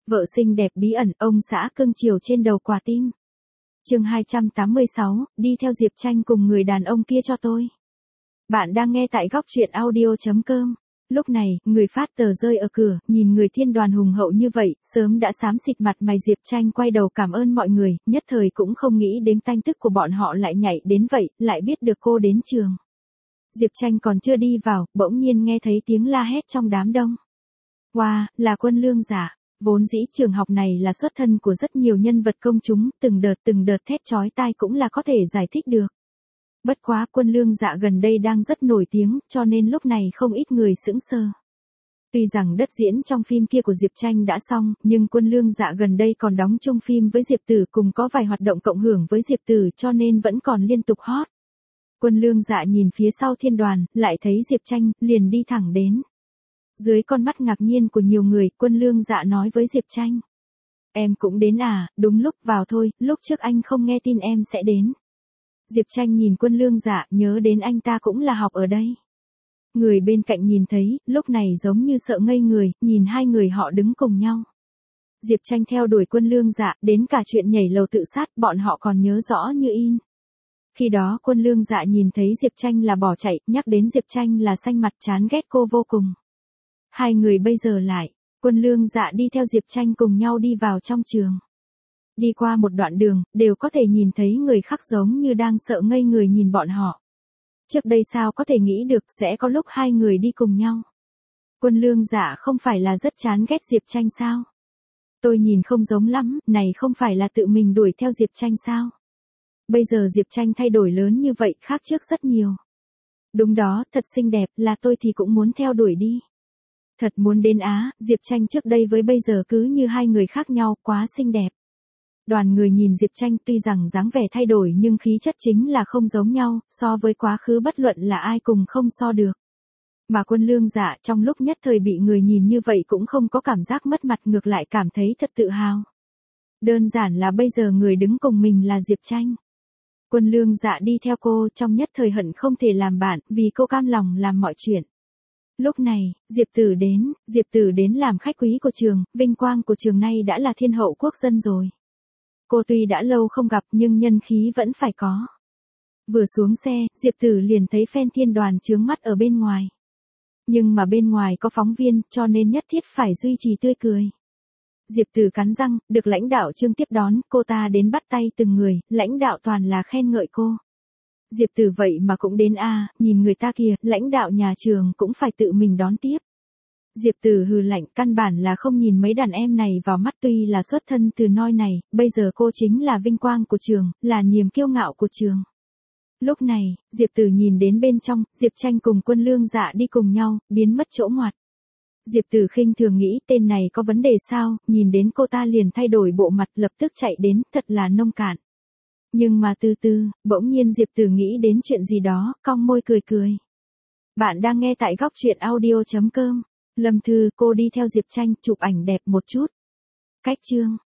Vợ xinh đẹp bí ẩn, ông xã cưng chiều trên đầu quả tim. Chương 286, đi theo Diệp Tranh cùng người đàn ông kia cho tôi. Bạn đang nghe tại góc truyện audio.com. Lúc này, người phát tờ rơi ở cửa, nhìn người thiên đoàn hùng hậu như vậy, sớm đã xám xịt mặt mày. Diệp Tranh quay đầu cảm ơn mọi người, nhất thời cũng không nghĩ đến tanh tức của bọn họ lại nhảy đến vậy, lại biết được cô đến trường. Diệp Tranh còn chưa đi vào, bỗng nhiên nghe thấy tiếng la hét trong đám đông. Wow, là Quân Lương Dạ. Vốn dĩ trường học này là xuất thân của rất nhiều nhân vật công chúng, từng đợt thét chói tai cũng là có thể giải thích được. Bất quá Quân Lương Dạ gần đây đang rất nổi tiếng, cho nên lúc này không ít người sững sờ. Tuy rằng đất diễn trong phim kia của Diệp Tranh đã xong, nhưng Quân Lương Dạ gần đây còn đóng chung phim với Diệp Tử, cùng có vài hoạt động cộng hưởng với Diệp Tử, cho nên vẫn còn liên tục hot. Quân Lương Dạ nhìn phía sau thiên đoàn, lại thấy Diệp Tranh, liền đi thẳng đến. Dưới con mắt ngạc nhiên của nhiều người, Quân Lương Dạ nói với Diệp Tranh. Em cũng đến à, đúng lúc vào thôi, lúc trước anh không nghe tin em sẽ đến. Diệp Tranh nhìn Quân Lương Dạ, nhớ đến anh ta cũng là học ở đây. Người bên cạnh nhìn thấy, lúc này giống như sợ ngây người, nhìn hai người họ đứng cùng nhau. Diệp Tranh theo đuổi Quân Lương Dạ, đến cả chuyện nhảy lầu tự sát, bọn họ còn nhớ rõ như in. Khi đó Quân Lương Dạ nhìn thấy Diệp Tranh là bỏ chạy, nhắc đến Diệp Tranh là xanh mặt chán ghét cô vô cùng. Hai người bây giờ lại, Quân Lương Dạ đi theo Diệp Tranh cùng nhau đi vào trong trường. Đi qua một đoạn đường, đều có thể nhìn thấy người khác giống như đang sợ ngây người nhìn bọn họ. Trước đây sao có thể nghĩ được sẽ có lúc hai người đi cùng nhau. Quân Lương Dạ không phải là rất chán ghét Diệp Tranh sao? Tôi nhìn không giống lắm, này không phải là tự mình đuổi theo Diệp Tranh sao? Bây giờ Diệp Tranh thay đổi lớn như vậy, khác trước rất nhiều. Đúng đó, thật xinh đẹp, là tôi thì cũng muốn theo đuổi đi. Thật muốn đến Á, Diệp Tranh trước đây với bây giờ cứ như hai người khác nhau, quá xinh đẹp. Đoàn người nhìn Diệp Tranh tuy rằng dáng vẻ thay đổi nhưng khí chất chính là không giống nhau, so với quá khứ bất luận là ai cùng không so được. Mà Quân Lương Dạ trong lúc nhất thời bị người nhìn như vậy cũng không có cảm giác mất mặt, ngược lại cảm thấy thật tự hào. Đơn giản là bây giờ người đứng cùng mình là Diệp Tranh. Quân Lương Dạ đi theo cô trong nhất thời hận không thể làm bạn, vì cô cam lòng làm mọi chuyện. Lúc này, Diệp Tử đến làm khách quý của trường, vinh quang của trường nay đã là thiên hậu quốc dân rồi. Cô tuy đã lâu không gặp nhưng nhân khí vẫn phải có. Vừa xuống xe, Diệp Tử liền thấy fan thiên đoàn chướng mắt ở bên ngoài. Nhưng mà bên ngoài có phóng viên, cho nên nhất thiết phải duy trì tươi cười. Diệp Tử cắn răng, được lãnh đạo Trương tiếp đón, cô ta đến bắt tay từng người, lãnh đạo toàn là khen ngợi cô. Diệp Tử vậy mà cũng đến à, nhìn người ta kìa, lãnh đạo nhà trường cũng phải tự mình đón tiếp. Diệp Tử hừ lạnh, căn bản là không nhìn mấy đàn em này vào mắt, tuy là xuất thân từ noi này, bây giờ cô chính là vinh quang của trường, là niềm kiêu ngạo của trường. Lúc này, Diệp Tử nhìn đến bên trong, Diệp Tranh cùng Quân Lương Dạ đi cùng nhau, biến mất chỗ ngoặt. Diệp Tử khinh thường nghĩ tên này có vấn đề sao, nhìn đến cô ta liền thay đổi bộ mặt, lập tức chạy đến, thật là nông cạn. Nhưng mà từ từ, bỗng nhiên Diệp Tử nghĩ đến chuyện gì đó, cong môi cười cười. Bạn đang nghe tại góc truyện audio.com. Lâm Thư, cô đi theo Diệp Tranh, chụp ảnh đẹp một chút. Cách chương.